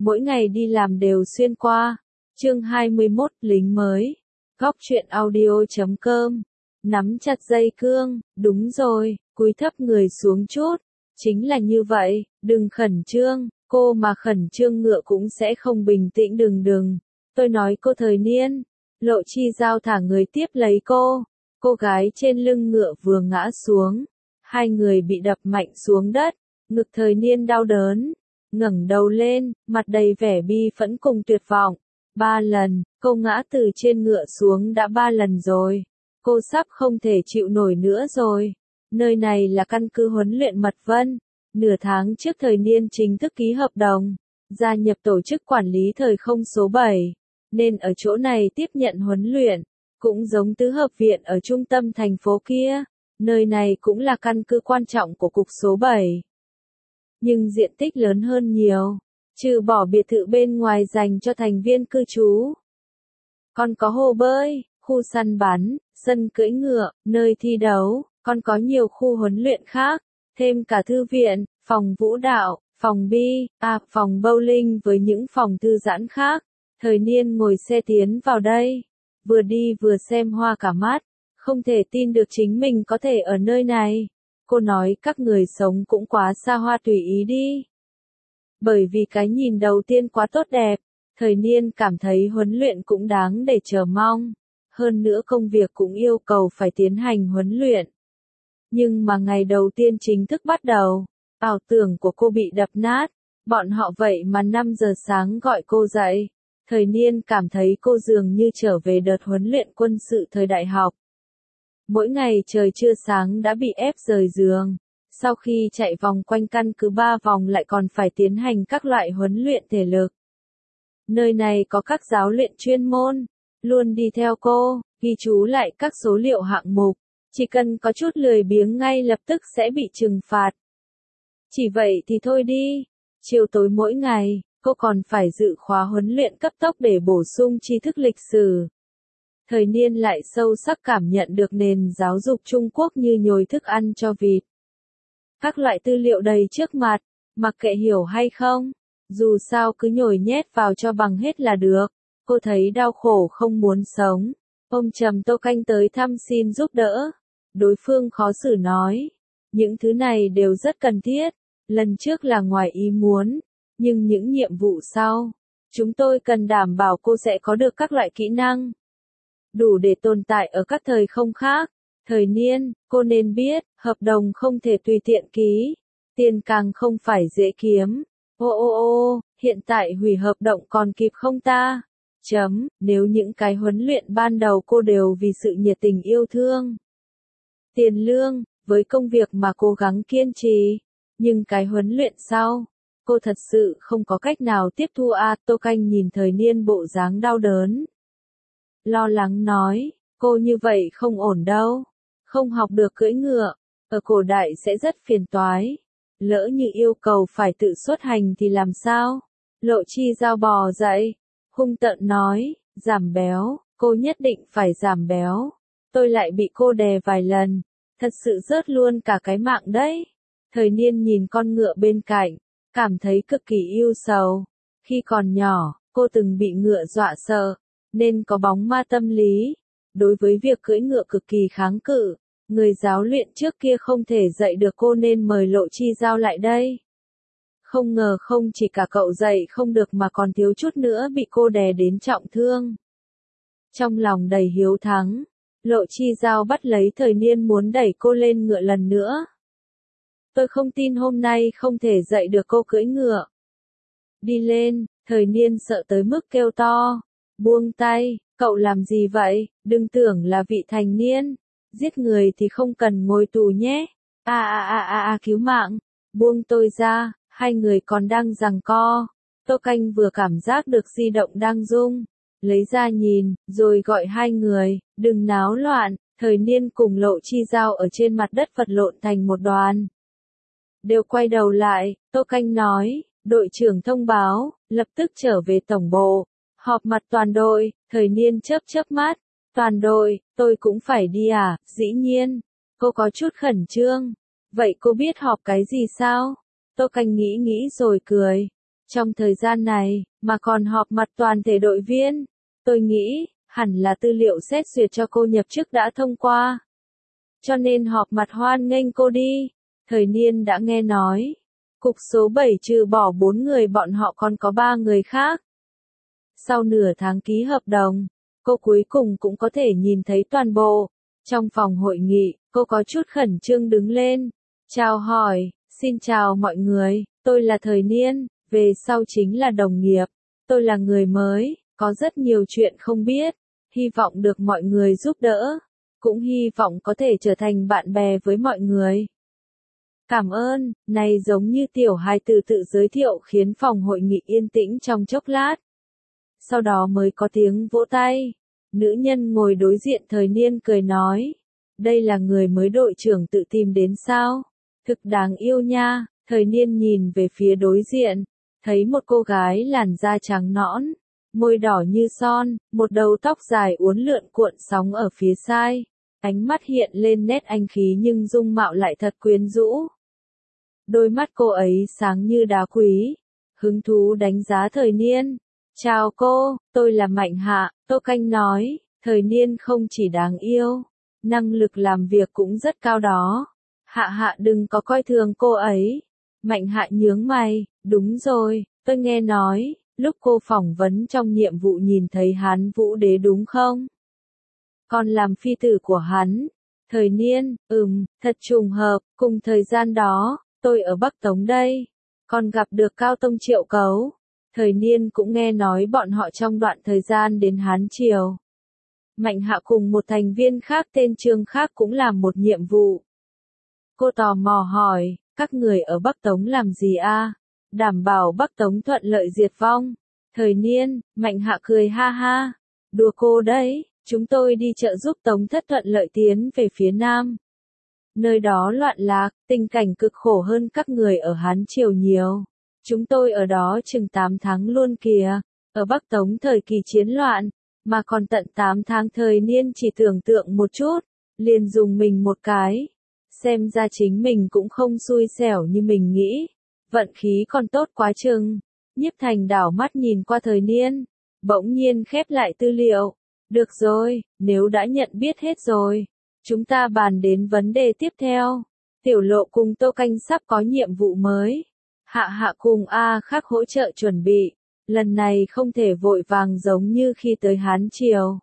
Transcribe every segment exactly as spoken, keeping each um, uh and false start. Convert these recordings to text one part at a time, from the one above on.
mỗi ngày đi làm đều xuyên qua. Chương hai mươi mốt, lính mới. Góc truyện audio chấm com. Nắm chặt dây cương, đúng rồi, cúi thấp người xuống chút. Chính là như vậy, đừng khẩn trương, cô mà khẩn trương ngựa cũng sẽ không bình tĩnh đừng đừng. Tôi nói cô Thời Niên. Lộ Chi Giao thả người tiếp lấy cô. Cô gái trên lưng ngựa vừa ngã xuống. Hai người bị đập mạnh xuống đất. Ngực Thời Niên đau đớn. Ngẩng đầu lên, mặt đầy vẻ bi phẫn cùng tuyệt vọng. Ba lần, cô ngã từ trên ngựa xuống đã ba lần rồi. Cô sắp không thể chịu nổi nữa rồi. Nơi này là căn cứ huấn luyện Mật Vân. Nửa tháng trước Thời Niên chính thức ký hợp đồng, gia nhập tổ chức quản lý thời không số bảy, nên ở chỗ này tiếp nhận huấn luyện, cũng giống tứ hợp viện ở trung tâm thành phố kia, nơi này cũng là căn cứ quan trọng của cục số bảy. Nhưng diện tích lớn hơn nhiều, trừ bỏ biệt thự bên ngoài dành cho thành viên cư trú. Còn có hồ bơi, khu săn bắn, sân cưỡi ngựa, nơi thi đấu, còn có nhiều khu huấn luyện khác, thêm cả thư viện, phòng vũ đạo, phòng bi, à, phòng bowling với những phòng thư giãn khác. Thời Niên ngồi xe tiến vào đây, vừa đi vừa xem hoa cả mắt, không thể tin được chính mình có thể ở nơi này. Cô nói các người sống cũng quá xa hoa tùy ý đi. Bởi vì cái nhìn đầu tiên quá tốt đẹp, Thời Niên cảm thấy huấn luyện cũng đáng để chờ mong. Hơn nữa công việc cũng yêu cầu phải tiến hành huấn luyện. Nhưng mà ngày đầu tiên chính thức bắt đầu, ảo tưởng của cô bị đập nát. Bọn họ vậy mà năm giờ sáng gọi cô dậy. Thời Niên cảm thấy cô dường như trở về đợt huấn luyện quân sự thời đại học. Mỗi ngày trời chưa sáng đã bị ép rời giường. Sau khi chạy vòng quanh căn cứ ba vòng lại còn phải tiến hành các loại huấn luyện thể lực. Nơi này có các giáo luyện chuyên môn, luôn đi theo cô, ghi chú lại các số liệu hạng mục. Chỉ cần có chút lười biếng ngay lập tức sẽ bị trừng phạt. Chỉ vậy thì thôi đi. Chiều tối mỗi ngày, cô còn phải dự khóa huấn luyện cấp tốc để bổ sung tri thức lịch sử. Thời Niên lại sâu sắc cảm nhận được nền giáo dục Trung Quốc như nhồi thức ăn cho vịt. Các loại tư liệu đầy trước mặt, mặc kệ hiểu hay không, dù sao cứ nhồi nhét vào cho bằng hết là được. Cô thấy đau khổ không muốn sống. Ông Trầm Tô Canh tới thăm xin giúp đỡ. Đối phương khó xử nói, những thứ này đều rất cần thiết, lần trước là ngoài ý muốn, nhưng những nhiệm vụ sau, chúng tôi cần đảm bảo cô sẽ có được các loại kỹ năng đủ để tồn tại ở các thời không khác. Thời Niên, cô nên biết, hợp đồng không thể tùy tiện ký, tiền càng không phải dễ kiếm. Ô ô ô, hiện tại hủy hợp đồng còn kịp không ta? Chấm, nếu những cái huấn luyện ban đầu cô đều vì sự nhiệt tình yêu thương. Tiền lương, với công việc mà cố gắng kiên trì, nhưng cái huấn luyện sau, cô thật sự không có cách nào tiếp thu à. Tô Canh nhìn Thời Niên bộ dáng đau đớn. Lo lắng nói, cô như vậy không ổn đâu, không học được cưỡi ngựa, ở cổ đại sẽ rất phiền toái. Lỡ như yêu cầu phải tự xuất hành thì làm sao? Lộ Chi Giao bò dậy, hung tợn nói, giảm béo, cô nhất định phải giảm béo. Tôi lại bị cô đè vài lần, thật sự rớt luôn cả cái mạng đấy. Thời Niên nhìn con ngựa bên cạnh, cảm thấy cực kỳ yêu sầu. Khi còn nhỏ, cô từng bị ngựa dọa sợ, nên có bóng ma tâm lý. Đối với việc cưỡi ngựa cực kỳ kháng cự, người giáo luyện trước kia không thể dạy được cô nên mời Lộ Chi Giao lại đây. Không ngờ không chỉ cả cậu dạy không được mà còn thiếu chút nữa bị cô đè đến trọng thương. Trong lòng đầy hiếu thắng, Lộ Chi Giao bắt lấy Thời Niên muốn đẩy cô lên ngựa lần nữa. Tôi không tin hôm nay không thể dạy được cô cưỡi ngựa. Đi lên, Thời Niên sợ tới mức kêu to. Buông tay, cậu làm gì vậy, đừng tưởng là vị thành niên. Giết người thì không cần ngồi tù nhé. À à à à à cứu mạng, buông tôi ra, hai người còn đang giằng co. Tô Canh vừa cảm giác được di động đang rung. Lấy ra nhìn, rồi gọi hai người, đừng náo loạn. Thời Niên cùng Lộ Chi Giao ở trên mặt đất vật lộn thành một đoàn. Đều quay đầu lại, Tô Canh nói, đội trưởng thông báo, lập tức trở về tổng bộ. Họp mặt toàn đội. Thời Niên chớp chớp mắt. Toàn đội, tôi cũng phải đi à? Dĩ nhiên. Cô có chút khẩn trương. Vậy cô biết họp cái gì sao? Tô Canh nghĩ nghĩ rồi cười. Trong thời gian này, mà còn họp mặt toàn thể đội viên, tôi nghĩ, hẳn là tư liệu xét duyệt cho cô nhập chức đã thông qua. Cho nên họp mặt hoan nghênh cô đi. Thời niên đã nghe nói. Cục số bảy trừ bỏ bốn người bọn họ còn có ba người khác. Sau nửa tháng ký hợp đồng, cô cuối cùng cũng có thể nhìn thấy toàn bộ. Trong phòng hội nghị, cô có chút khẩn trương đứng lên. Chào hỏi, xin chào mọi người, tôi là Thời Niên, về sau chính là đồng nghiệp. Tôi là người mới, có rất nhiều chuyện không biết, hy vọng được mọi người giúp đỡ, cũng hy vọng có thể trở thành bạn bè với mọi người. Cảm ơn, này giống như tiểu hài tử tự giới thiệu khiến phòng hội nghị yên tĩnh trong chốc lát. Sau đó mới có tiếng vỗ tay. Nữ nhân ngồi đối diện Thời Niên cười nói. Đây là người mới đội trưởng tự tìm đến sao? Thực đáng yêu nha. Thời Niên nhìn về phía đối diện. Thấy một cô gái làn da trắng nõn, môi đỏ như son, một đầu tóc dài uốn lượn cuộn sóng ở phía sai. Ánh mắt hiện lên nét anh khí nhưng dung mạo lại thật quyến rũ. Đôi mắt cô ấy sáng như đá quý. Hứng thú đánh giá Thời Niên. Chào cô, tôi là Mạnh Hạ, Tô Canh nói. Thời Niên không chỉ đáng yêu, năng lực làm việc cũng rất cao đó. Hạ Hạ đừng có coi thường cô ấy. Mạnh Hạ nhướng mày, đúng rồi, tôi nghe nói, lúc cô phỏng vấn trong nhiệm vụ nhìn thấy hắn Vũ Đế đúng không? Còn làm phi tử của hắn. Thời Niên, ừm, thật trùng hợp, cùng thời gian đó, tôi ở Bắc Tống đây, còn gặp được Cao Tông Triệu Cấu. Thời Niên cũng nghe nói bọn họ trong đoạn thời gian đến Hán Triều. Mạnh Hạ cùng một thành viên khác tên Trương khác cũng làm một nhiệm vụ. Cô tò mò hỏi, các người ở Bắc Tống làm gì a? Đảm bảo Bắc Tống thuận lợi diệt vong. Thời Niên, Mạnh Hạ cười ha ha. Đùa cô đấy, chúng tôi đi trợ giúp Tống thất thuận lợi tiến về phía Nam. Nơi đó loạn lạc, tình cảnh cực khổ hơn các người ở Hán Triều nhiều. Chúng tôi ở đó chừng tám tháng luôn kìa. Ở Bắc Tống thời kỳ chiến loạn, mà còn tận tám tháng. Thời Niên chỉ tưởng tượng một chút, liền dùng mình một cái. Xem ra chính mình cũng không xui xẻo như mình nghĩ. Vận khí còn tốt quá chừng. Nhiếp Thành đảo mắt nhìn qua Thời Niên, bỗng nhiên khép lại tư liệu. Được rồi, nếu đã nhận biết hết rồi, chúng ta bàn đến vấn đề tiếp theo. Tiểu Lộ cùng Tô Canh sắp có nhiệm vụ mới. Hạ Hạ cùng A Khắc hỗ trợ chuẩn bị. Lần này không thể vội vàng giống như khi tới Hán Triều.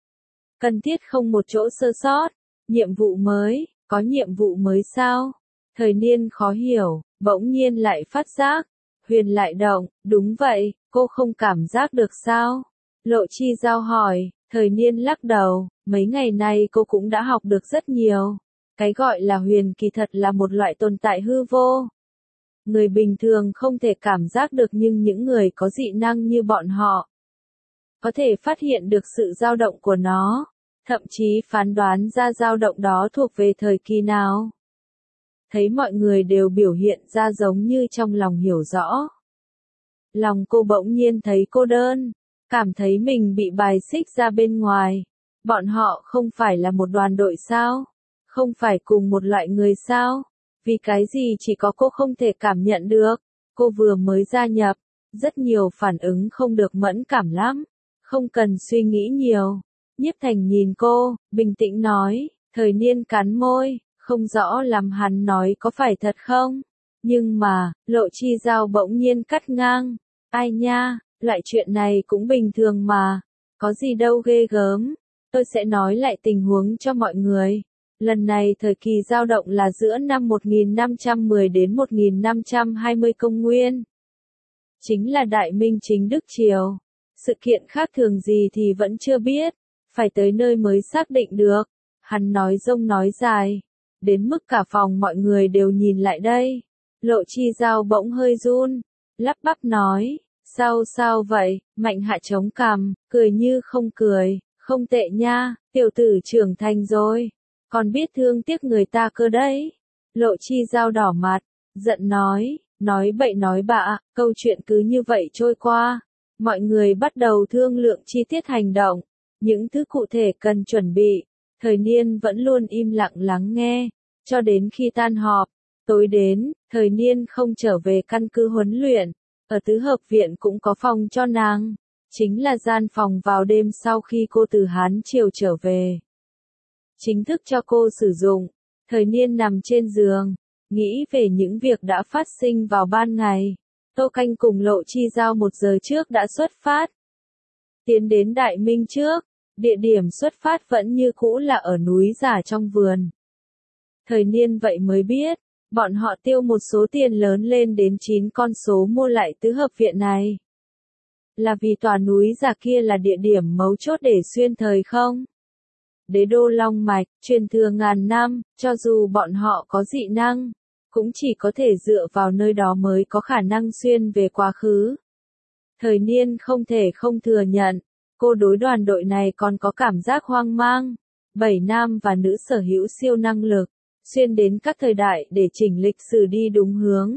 Cần thiết không một chỗ sơ sót. Nhiệm vụ mới, có nhiệm vụ mới sao? Thời Niên khó hiểu, bỗng nhiên lại phát giác. Huyền lại động, đúng vậy, cô không cảm giác được sao? Lộ Chi Giao hỏi. Thời Niên lắc đầu, mấy ngày nay cô cũng đã học được rất nhiều. Cái gọi là huyền kỳ thật là một loại tồn tại hư vô. Người bình thường không thể cảm giác được nhưng những người có dị năng như bọn họ có thể phát hiện được sự dao động của nó, thậm chí phán đoán ra dao động đó thuộc về thời kỳ nào. Thấy mọi người đều biểu hiện ra giống như trong lòng hiểu rõ. Lòng cô bỗng nhiên thấy cô đơn, cảm thấy mình bị bài xích ra bên ngoài. Bọn họ không phải là một đoàn đội sao? Không phải cùng một loại người sao? Vì cái gì chỉ có cô không thể cảm nhận được? Cô vừa mới gia nhập, rất nhiều phản ứng không được mẫn cảm lắm. Không cần suy nghĩ nhiều. Nhiếp Thành nhìn cô, bình tĩnh nói. Thời Niên cắn môi, không rõ làm hắn nói có phải thật không? Nhưng mà, Lộ Chi Giao bỗng nhiên cắt ngang. Ai nha, loại chuyện này cũng bình thường mà. Có gì đâu ghê gớm. Tôi sẽ nói lại tình huống cho mọi người. Lần này thời kỳ dao động là giữa năm một nghìn năm trăm mười đến một nghìn năm trăm hai mươi công nguyên. Chính là Đại Minh chính Đức Triều. Sự kiện khác thường gì thì vẫn chưa biết. Phải tới nơi mới xác định được. Hắn nói rông nói dài. Đến mức cả phòng mọi người đều nhìn lại đây. Lộ Chi Giao bỗng hơi run. Lắp bắp nói. Sao sao vậy? Mạnh Hạ chống cằm, cười như không cười. Không tệ nha, tiểu tử trưởng thành rồi. Còn biết thương tiếc người ta cơ đấy. Lộ Chi Giao đỏ mặt, giận nói, nói bậy nói bạ, câu chuyện cứ như vậy trôi qua. Mọi người bắt đầu thương lượng chi tiết hành động, những thứ cụ thể cần chuẩn bị. Thời Niên vẫn luôn im lặng lắng nghe, cho đến khi tan họp. Tối đến, Thời Niên không trở về căn cứ huấn luyện. Ở tứ hợp viện cũng có phòng cho nàng, chính là gian phòng vào đêm sau khi cô từ Hán Triều trở về. Chính thức cho cô sử dụng. Thời Niên nằm trên giường, nghĩ về những việc đã phát sinh vào ban ngày. Tô Canh cùng Lộ Chi Giao một giờ trước đã xuất phát. Tiến đến Đại Minh trước, địa điểm xuất phát vẫn như cũ là ở núi Giả trong vườn. Thời Niên vậy mới biết, bọn họ tiêu một số tiền lớn lên đến chín con số mua lại tứ hợp viện này. Là vì tòa núi Giả kia là địa điểm mấu chốt để xuyên thời không? Đế đô Long Mạch, truyền thừa ngàn năm, cho dù bọn họ có dị năng, cũng chỉ có thể dựa vào nơi đó mới có khả năng xuyên về quá khứ. Thời Niên không thể không thừa nhận, cô đối đoàn đội này còn có cảm giác hoang mang. Bảy nam và nữ sở hữu siêu năng lực, xuyên đến các thời đại để chỉnh lịch sử đi đúng hướng.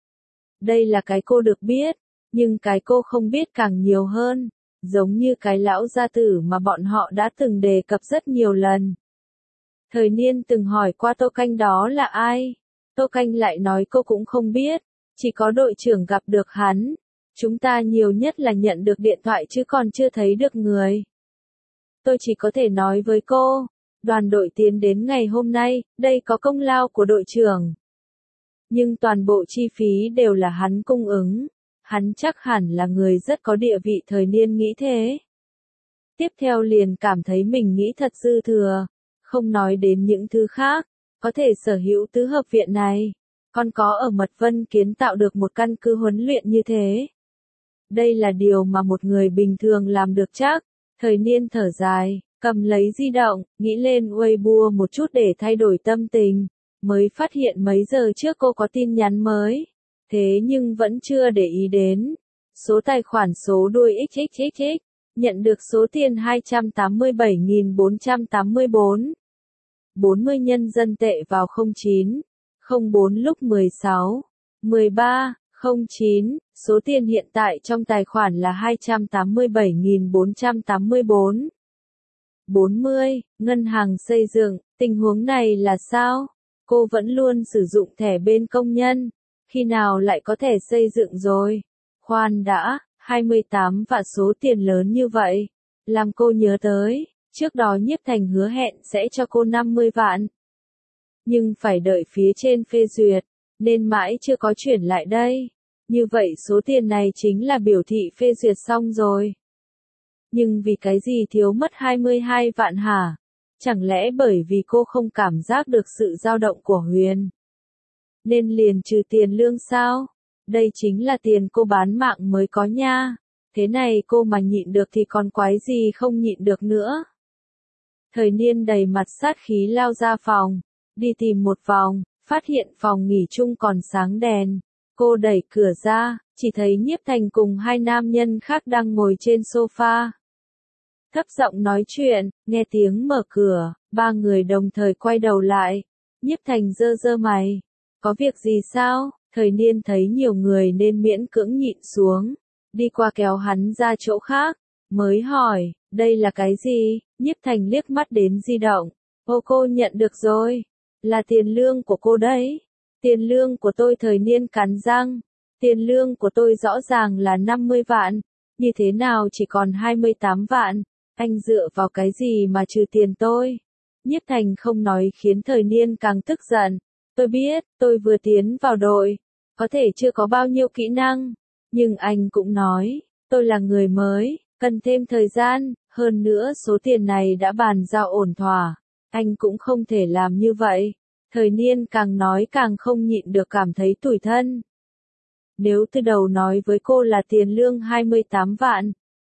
Đây là cái cô được biết, nhưng cái cô không biết càng nhiều hơn, giống như cái lão gia tử mà bọn họ đã từng đề cập rất nhiều lần. Thời Niên từng hỏi qua Tô Canh đó là ai, Tô Canh lại nói cô cũng không biết, chỉ có đội trưởng gặp được hắn. Chúng ta nhiều nhất là nhận được điện thoại chứ còn chưa thấy được người. Tôi chỉ có thể nói với cô, đoàn đội tiến đến ngày hôm nay, đây có công lao của đội trưởng. Nhưng toàn bộ chi phí đều là hắn cung ứng, hắn chắc hẳn là người rất có địa vị. Thời Niên nghĩ thế. Tiếp theo liền cảm thấy mình nghĩ thật dư thừa, không nói đến những thứ khác, có thể sở hữu tứ hợp viện này, còn có ở Mật Vân kiến tạo được một căn cứ huấn luyện như thế. Đây là điều mà một người bình thường làm được chắc. Thời Niên thở dài, cầm lấy di động, nghĩ lên Weibo một chút để thay đổi tâm tình, mới phát hiện mấy giờ trước cô có tin nhắn mới. Thế nhưng vẫn chưa để ý đến. Số tài khoản số đuôi ích ích ích ích, nhận được số tiền hai trăm tám mươi bảy nghìn bốn trăm tám mươi bốn. bốn mươi nhân dân tệ vào không chín, không bốn lúc mười sáu, mười ba, không chín, số tiền hiện tại trong tài khoản là hai trăm tám mươi bảy nghìn bốn trăm tám mươi bốn. bốn mươi, ngân hàng xây dựng, tình huống này là sao? Cô vẫn luôn sử dụng thẻ bên công nhân, khi nào lại có thẻ xây dựng rồi? Khoan đã, hai mươi tám vạn số tiền lớn như vậy, làm cô nhớ tới, trước đó Nhiếp Thành hứa hẹn sẽ cho cô năm mươi vạn. Nhưng phải đợi phía trên phê duyệt, nên mãi chưa có chuyển lại đây. Như vậy số tiền này chính là biểu thị phê duyệt xong rồi. Nhưng vì cái gì thiếu mất hai mươi hai vạn hả? Chẳng lẽ bởi vì cô không cảm giác được sự dao động của Huyền, nên liền trừ tiền lương sao? Đây chính là tiền cô bán mạng mới có nha. Thế này cô mà nhịn được thì còn quái gì không nhịn được nữa. Thời Niên đầy mặt sát khí lao ra phòng, đi tìm một vòng, phát hiện phòng nghỉ chung còn sáng đèn. Cô đẩy cửa ra, chỉ thấy Nhiếp Thành cùng hai nam nhân khác đang ngồi trên sofa. Thấp giọng nói chuyện, nghe tiếng mở cửa, ba người đồng thời quay đầu lại. Nhiếp Thành giơ giơ mày. Có việc gì sao? Thời Niên thấy nhiều người nên miễn cưỡng nhịn xuống. Đi qua kéo hắn ra chỗ khác, mới hỏi, đây là cái gì? Nhiếp Thành liếc mắt đến di động. Ô cô nhận được rồi. Là tiền lương của cô đấy. Tiền lương của tôi. Thời Niên cắn răng. Tiền lương của tôi rõ ràng là năm mươi vạn. Như thế nào chỉ còn hai mươi tám vạn? Anh dựa vào cái gì mà trừ tiền tôi? Nhiếp Thành không nói khiến Thời Niên càng tức giận. Tôi biết, tôi vừa tiến vào đội, có thể chưa có bao nhiêu kỹ năng, nhưng anh cũng nói, tôi là người mới, cần thêm thời gian, hơn nữa số tiền này đã bàn giao ổn thỏa, anh cũng không thể làm như vậy. Thời Niên càng nói càng không nhịn được cảm thấy tủi thân. Nếu từ đầu nói với cô là tiền lương hai mươi tám vạn,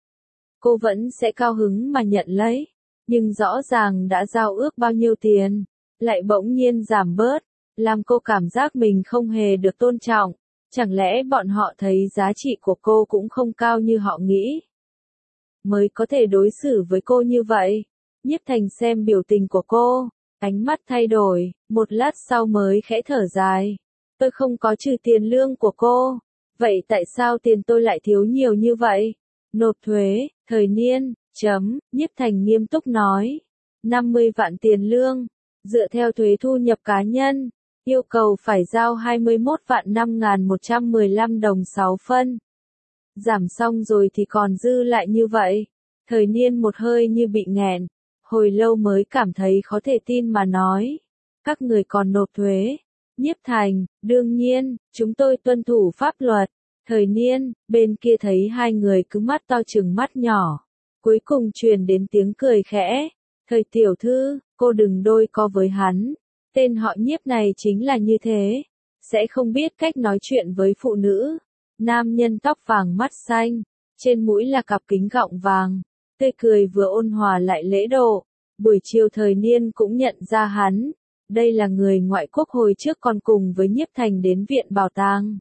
cô vẫn sẽ cao hứng mà nhận lấy, nhưng rõ ràng đã giao ước bao nhiêu tiền, lại bỗng nhiên giảm bớt, làm cô cảm giác mình không hề được tôn trọng. Chẳng lẽ bọn họ thấy giá trị của cô cũng không cao như họ nghĩ, mới có thể đối xử với cô như vậy? Nhiếp Thành xem biểu tình của cô, ánh mắt thay đổi, một lát sau mới khẽ thở dài. Tôi không có trừ tiền lương của cô, vậy tại sao tiền tôi lại thiếu nhiều như vậy? Nộp thuế. Thời Niên, chấm, Nhiếp Thành nghiêm túc nói. năm mươi vạn tiền lương, dựa theo thuế thu nhập cá nhân, yêu cầu phải giao hai mươi mốt vạn năm nghìn một trăm mười lăm đồng sáu phân. Giảm xong rồi thì còn dư lại như vậy. Thời niên một hơi như bị nghẹn, hồi lâu mới cảm thấy khó thể tin mà nói. Các người còn nộp thuế. Nhiếp Thành, đương nhiên, chúng tôi tuân thủ pháp luật. Thời niên, bên kia thấy hai người cứ mắt to chừng mắt nhỏ. Cuối cùng truyền đến tiếng cười khẽ. Thời tiểu thư, cô đừng đôi co với hắn. Tên họ Nhiếp này chính là như thế. Sẽ không biết cách nói chuyện với phụ nữ. Nam nhân tóc vàng mắt xanh. Trên mũi là cặp kính gọng vàng. Tươi cười vừa ôn hòa lại lễ độ. Buổi chiều thời niên cũng nhận ra hắn. Đây là người ngoại quốc hồi trước còn cùng với Nhiếp Thành đến viện bảo tàng.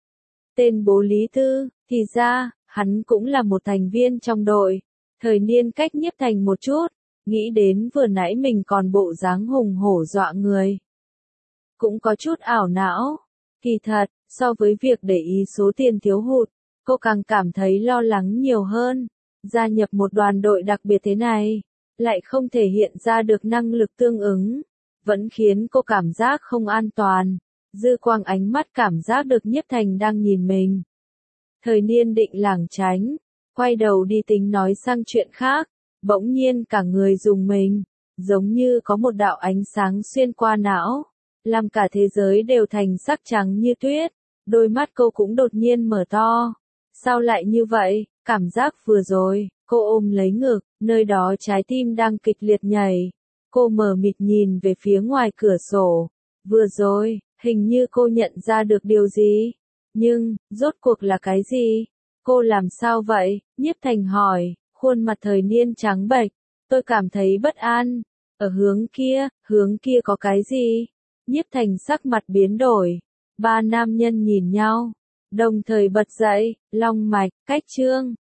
Tên bố Lý Tư, thì ra, hắn cũng là một thành viên trong đội. Thời niên cách Nhiếp Thành một chút, nghĩ đến vừa nãy mình còn bộ dáng hùng hổ dọa người. Cũng có chút ảo não. Kỳ thật, so với việc để ý số tiền thiếu hụt, cô càng cảm thấy lo lắng nhiều hơn. Gia nhập một đoàn đội đặc biệt thế này, lại không thể hiện ra được năng lực tương ứng, vẫn khiến cô cảm giác không an toàn. Dư quang ánh mắt cảm giác được Nhiếp Thành đang nhìn mình. Thời niên định lảng tránh, quay đầu đi tính nói sang chuyện khác, bỗng nhiên cả người rùng mình, giống như có một đạo ánh sáng xuyên qua não, làm cả thế giới đều thành sắc trắng như tuyết. Đôi mắt cô cũng đột nhiên mở to. Sao lại như vậy? Cảm giác vừa rồi, cô ôm lấy ngực, nơi đó trái tim đang kịch liệt nhảy. Cô mờ mịt nhìn về phía ngoài cửa sổ. Vừa rồi, hình như cô nhận ra được điều gì. Nhưng, rốt cuộc là cái gì? Cô làm sao vậy? Nhiếp Thành hỏi, khuôn mặt thời niên trắng bệch. Tôi cảm thấy bất an. Ở hướng kia, hướng kia có cái gì? Nhiếp Thành sắc mặt biến đổi. Ba nam nhân nhìn nhau, đồng thời bật dậy, long mạch, cách trương.